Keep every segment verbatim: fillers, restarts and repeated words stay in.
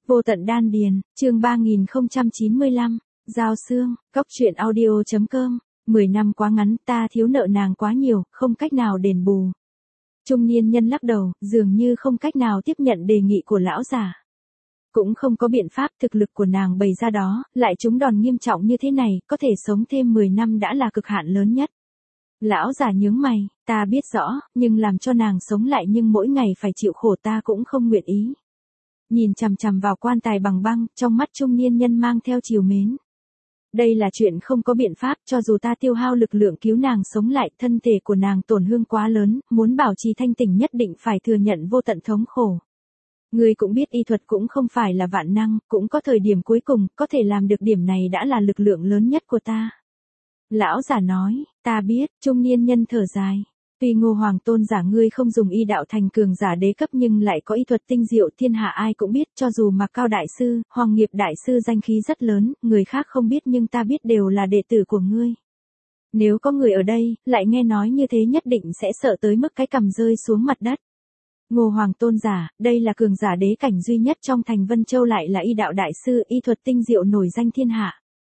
Vô tận đan điền, chương ba nghìn không trăm chín mươi lăm, Giao Xương, cốc truyện audio chấm com, mười năm quá ngắn, ta thiếu nợ nàng quá nhiều, không cách nào đền bù. Trung niên nhân lắc đầu, dường như không cách nào tiếp nhận đề nghị của lão già. Cũng không có biện pháp, thực lực của nàng bày ra đó, lại trúng đòn nghiêm trọng như thế này, có thể sống thêm mười năm đã là cực hạn lớn nhất. Lão già nhướng mày, ta biết rõ, nhưng làm cho nàng sống lại nhưng mỗi ngày phải chịu khổ ta cũng không nguyện ý. Nhìn chằm chằm vào quan tài bằng băng, trong mắt trung niên nhân mang theo trìu mến. Đây là chuyện không có biện pháp, cho dù ta tiêu hao lực lượng cứu nàng sống lại, thân thể của nàng tổn thương quá lớn, muốn bảo trì thanh tỉnh nhất định phải thừa nhận vô tận thống khổ. Ngươi cũng biết y thuật cũng không phải là vạn năng, cũng có thời điểm cuối cùng, có thể làm được điểm này đã là lực lượng lớn nhất của ta. Lão giả nói, ta biết, trung niên nhân thở dài. Tuy Ngô Hoàng tôn giả ngươi không dùng y đạo thành cường giả đế cấp nhưng lại có y thuật tinh diệu thiên hạ ai cũng biết, cho dù mà Cao đại sư, Hoàng Nghiệp đại sư danh khí rất lớn, người khác không biết nhưng ta biết đều là đệ tử của ngươi. Nếu có người ở đây, lại nghe nói như thế nhất định sẽ sợ tới mức cái cằm rơi xuống mặt đất. Ngô Hoàng tôn giả, đây là cường giả đế cảnh duy nhất trong thành Vân Châu lại là y đạo đại sư, y thuật tinh diệu nổi danh thiên hạ.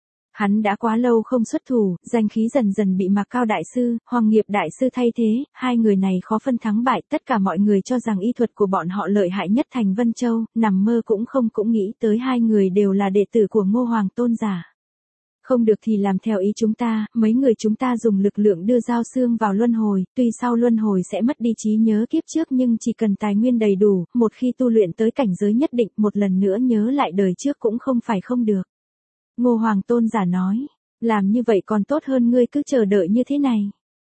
Hắn đã quá lâu không xuất thủ, danh khí dần dần bị Mạc Cao đại sư, Hoàng Nghiệp đại sư thay thế, hai người này khó phân thắng bại, tất cả mọi người cho rằng y thuật của bọn họ lợi hại nhất thành Vân Châu, nằm mơ cũng không cũng nghĩ tới hai người đều là đệ tử của Ngô Hoàng tôn giả. Không được thì làm theo ý chúng ta, mấy người chúng ta dùng lực lượng đưa Giao Xương vào luân hồi, tuy sau luân hồi sẽ mất đi trí nhớ kiếp trước nhưng chỉ cần tài nguyên đầy đủ, một khi tu luyện tới cảnh giới nhất định, một lần nữa nhớ lại đời trước cũng không phải không được. Ngô Hoàng tôn giả nói, làm như vậy còn tốt hơn ngươi cứ chờ đợi như thế này.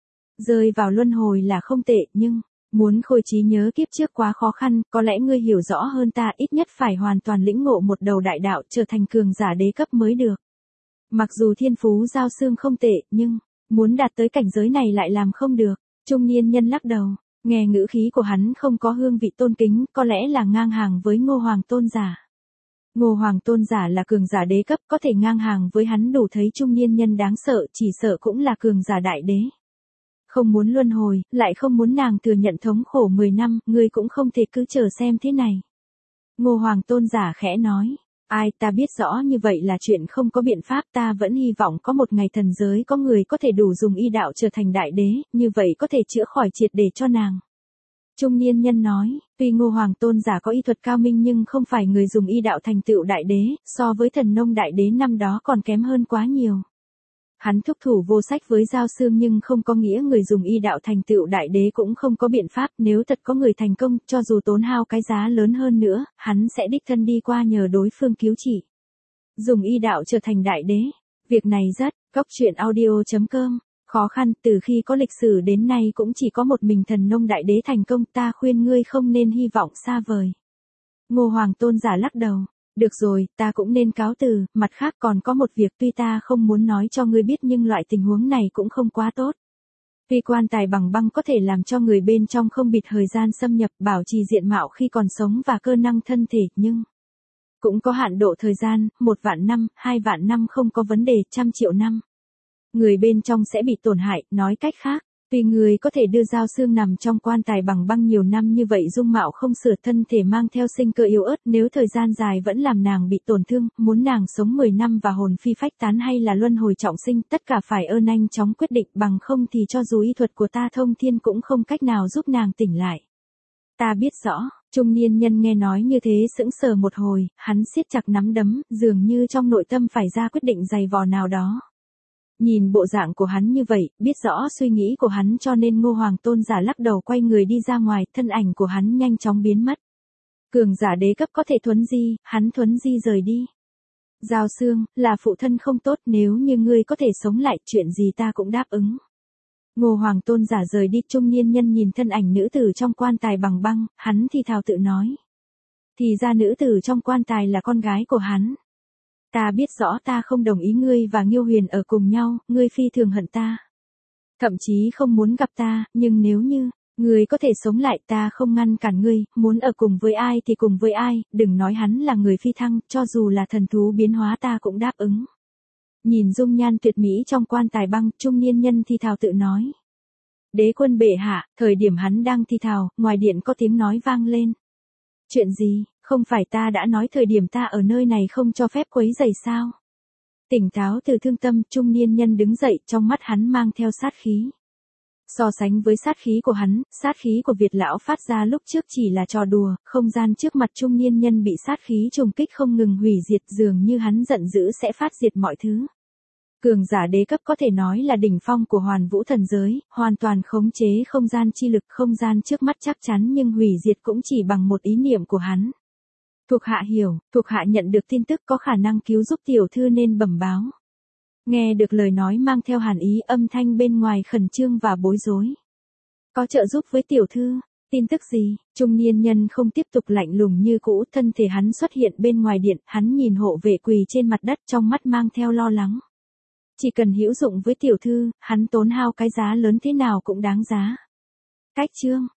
Rơi vào luân hồi là không tệ, nhưng, muốn khôi trí nhớ kiếp trước quá khó khăn, có lẽ ngươi hiểu rõ hơn ta, ít nhất phải hoàn toàn lĩnh ngộ một đầu đại đạo trở thành cường giả đế cấp mới được. Mặc dù thiên phú Giao Xương không tệ, nhưng, muốn đạt tới cảnh giới này lại làm không được. Trung niên nhân lắc đầu, nghe ngữ khí của hắn không có hương vị tôn kính, có lẽ là ngang hàng với Ngô Hoàng tôn giả. Ngô Hoàng tôn giả là cường giả đế cấp, có thể ngang hàng với hắn đủ thấy trung niên nhân đáng sợ, chỉ sợ cũng là cường giả đại đế. Không muốn luân hồi, lại không muốn nàng thừa nhận thống khổ mười năm, ngươi cũng không thể cứ chờ xem thế này. Ngô Hoàng tôn giả khẽ nói, ai ta biết rõ như vậy là chuyện không có biện pháp, ta vẫn hy vọng có một ngày thần giới có người có thể đủ dùng y đạo trở thành đại đế, như vậy có thể chữa khỏi triệt để cho nàng. Trung niên nhân nói, tuy Ngô Hoàng tôn giả có y thuật cao minh nhưng không phải người dùng y đạo thành tựu đại đế, so với thần nông đại đế năm đó còn kém hơn quá nhiều. Hắn thúc thủ vô sách với Giao Xương nhưng không có nghĩa người dùng y đạo thành tựu đại đế cũng không có biện pháp, nếu thật có người thành công, cho dù tốn hao cái giá lớn hơn nữa, hắn sẽ đích thân đi qua nhờ đối phương cứu trị. Dùng y đạo trở thành đại đế, việc này rất, cốc truyện audio chấm com. Khó khăn, từ khi có lịch sử đến nay cũng chỉ có một mình thần nông đại đế thành công, ta khuyên ngươi không nên hy vọng xa vời. Ngô Hoàng tôn giả lắc đầu, được rồi, ta cũng nên cáo từ, mặt khác còn có một việc tuy ta không muốn nói cho ngươi biết nhưng loại tình huống này cũng không quá tốt. Tuy quan tài bằng băng có thể làm cho người bên trong không bị thời gian xâm nhập, bảo trì diện mạo khi còn sống và cơ năng thân thể, nhưng cũng có hạn độ thời gian, một vạn năm, hai vạn năm không có vấn đề, trăm triệu năm. Người bên trong sẽ bị tổn hại, nói cách khác, tuy người có thể đưa Giao Xương nằm trong quan tài bằng băng nhiều năm như vậy dung mạo không sửa thân thể mang theo sinh cơ yếu ớt, nếu thời gian dài vẫn làm nàng bị tổn thương, muốn nàng sống mười năm và hồn phi phách tán hay là luân hồi trọng sinh, tất cả phải ơn nhanh chóng quyết định, bằng không thì cho dù y thuật của ta thông thiên cũng không cách nào giúp nàng tỉnh lại. Ta biết rõ, trung niên nhân nghe nói như thế sững sờ một hồi, hắn siết chặt nắm đấm, dường như trong nội tâm phải ra quyết định dày vò nào đó. Nhìn bộ dạng của hắn như vậy, biết rõ suy nghĩ của hắn cho nên Ngô Hoàng tôn giả lắc đầu quay người đi ra ngoài, thân ảnh của hắn nhanh chóng biến mất. Cường giả đế cấp có thể thuấn di, hắn thuấn di rời đi. Giao Xương, là phụ thân không tốt, nếu như ngươi có thể sống lại, chuyện gì ta cũng đáp ứng. Ngô Hoàng tôn giả rời đi, trung niên nhân nhìn thân ảnh nữ tử trong quan tài bằng băng, hắn thì thào tự nói. Thì ra nữ tử trong quan tài là con gái của hắn. Ta biết rõ ta không đồng ý ngươi và Nghiêu Huyền ở cùng nhau, ngươi phi thường hận ta. Thậm chí không muốn gặp ta, nhưng nếu như, ngươi có thể sống lại ta không ngăn cản ngươi, muốn ở cùng với ai thì cùng với ai, đừng nói hắn là người phi thăng, cho dù là thần thú biến hóa ta cũng đáp ứng. Nhìn dung nhan tuyệt mỹ trong quan tài băng, trung niên nhân thì thào tự nói. Đế quân bệ hạ, thời điểm hắn đang thi thào, ngoài điện có tiếng nói vang lên. Chuyện gì, không phải ta đã nói thời điểm ta ở nơi này không cho phép quấy rầy sao? Tỉnh táo từ thương tâm, trung niên nhân đứng dậy, trong mắt hắn mang theo sát khí. So sánh với sát khí của hắn, sát khí của Việt lão phát ra lúc trước chỉ là trò đùa, không gian trước mặt trung niên nhân bị sát khí trùng kích không ngừng hủy diệt, dường như hắn giận dữ sẽ phát diệt mọi thứ. Cường giả đế cấp có thể nói là đỉnh phong của hoàn vũ thần giới, hoàn toàn khống chế không gian chi lực, không gian trước mắt chắc chắn nhưng hủy diệt cũng chỉ bằng một ý niệm của hắn. Thuộc hạ hiểu, thuộc hạ nhận được tin tức có khả năng cứu giúp tiểu thư nên bẩm báo. Nghe được lời nói mang theo hàn ý, âm thanh bên ngoài khẩn trương và bối rối. Có trợ giúp với tiểu thư, tin tức gì? Trung niên nhân không tiếp tục lạnh lùng như cũ, thân thể hắn xuất hiện bên ngoài điện, hắn nhìn hộ vệ quỳ trên mặt đất, trong mắt mang theo lo lắng. Chỉ cần hữu dụng với tiểu thư, hắn tốn hao cái giá lớn thế nào cũng đáng giá. Cách chương